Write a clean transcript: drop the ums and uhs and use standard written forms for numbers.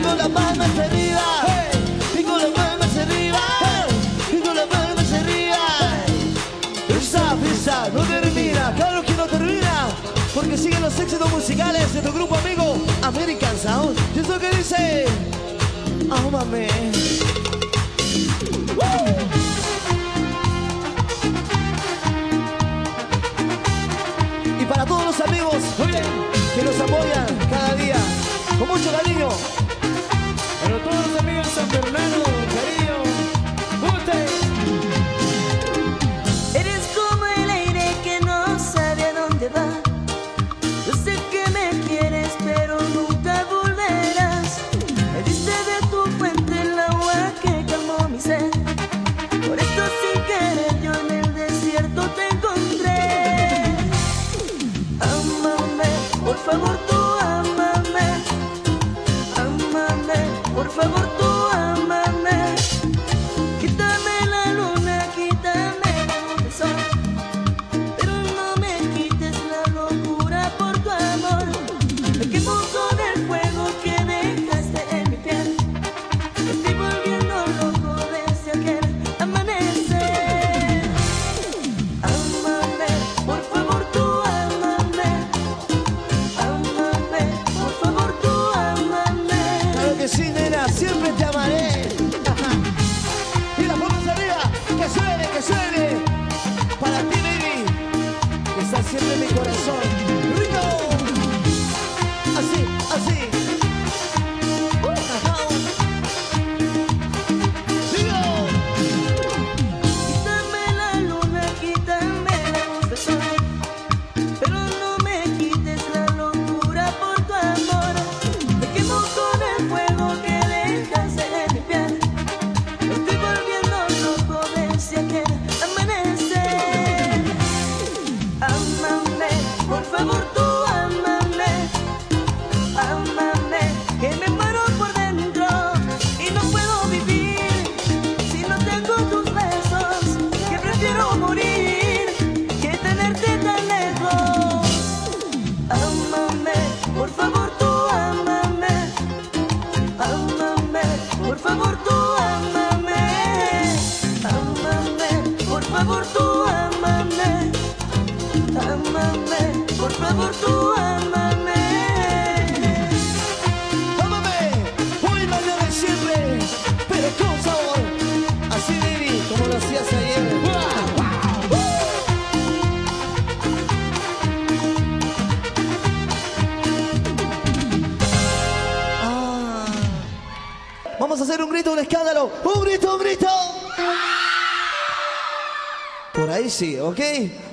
con las palmas arriba, y con las palmas arriba, y con las palmas arriba. Esa fiesta no termina, claro que no termina, porque siguen los éxitos musicales de tu grupo amigo American Sound. Y es lo que dice, oh mami. Y para todos los amigos que nos apoyan cada día con mucho cariño. Para todos los amigos de San Fernando, cariño, usted. Eres como el aire que no sabe a dónde va. Yo sé que me quieres, pero nunca volverás. Me diste de tu fuente el agua que calmó mi sed. Por esto sin querer yo en el desierto te encontré. Ámame, por favor tú ámame. Ámame, por favor tú ámame. Quítame la luna, quítame el sol, pero no me quites la locura por tu amor. Me quemo con el fuego que dejaste en mi piel. Me estoy volviendo loco desde aquel amanecer. Ámame, por favor tú ámame. Ámame, por favor tú ámame. Claro que sí, nena, siempre te amaré. Y las manos arriba, que suene, que suene. Para ti, baby, que está siempre en mi corazón. ¡Rico! Así, así. ¡Sigo! Quítame la luna, quítame la luz del sol, pero no me quites la locura por tu amor. Me quemo con el fuego que dejaste en mi piel. Me estoy volviendo loco desde aquel amanecer. Ámame, por favor tú ámame. Ámame, que me muero por dentro y no puedo vivir si no tengo tus besos, que prefiero morir que tenerte tan lejos. Ámame, por favor tú ámame. Ámame, por favor tú ámame. Ámame, por favor tú ámame. Ámame, por favor tú ámame. Ámame, hoy, mañana y siempre, pero con sabor. Así, baby, como lo hacías ayer. Ah. Vamos a hacer un grito, un escándalo. ¡Un grito, un grito! Por ahí sí, ¿ok?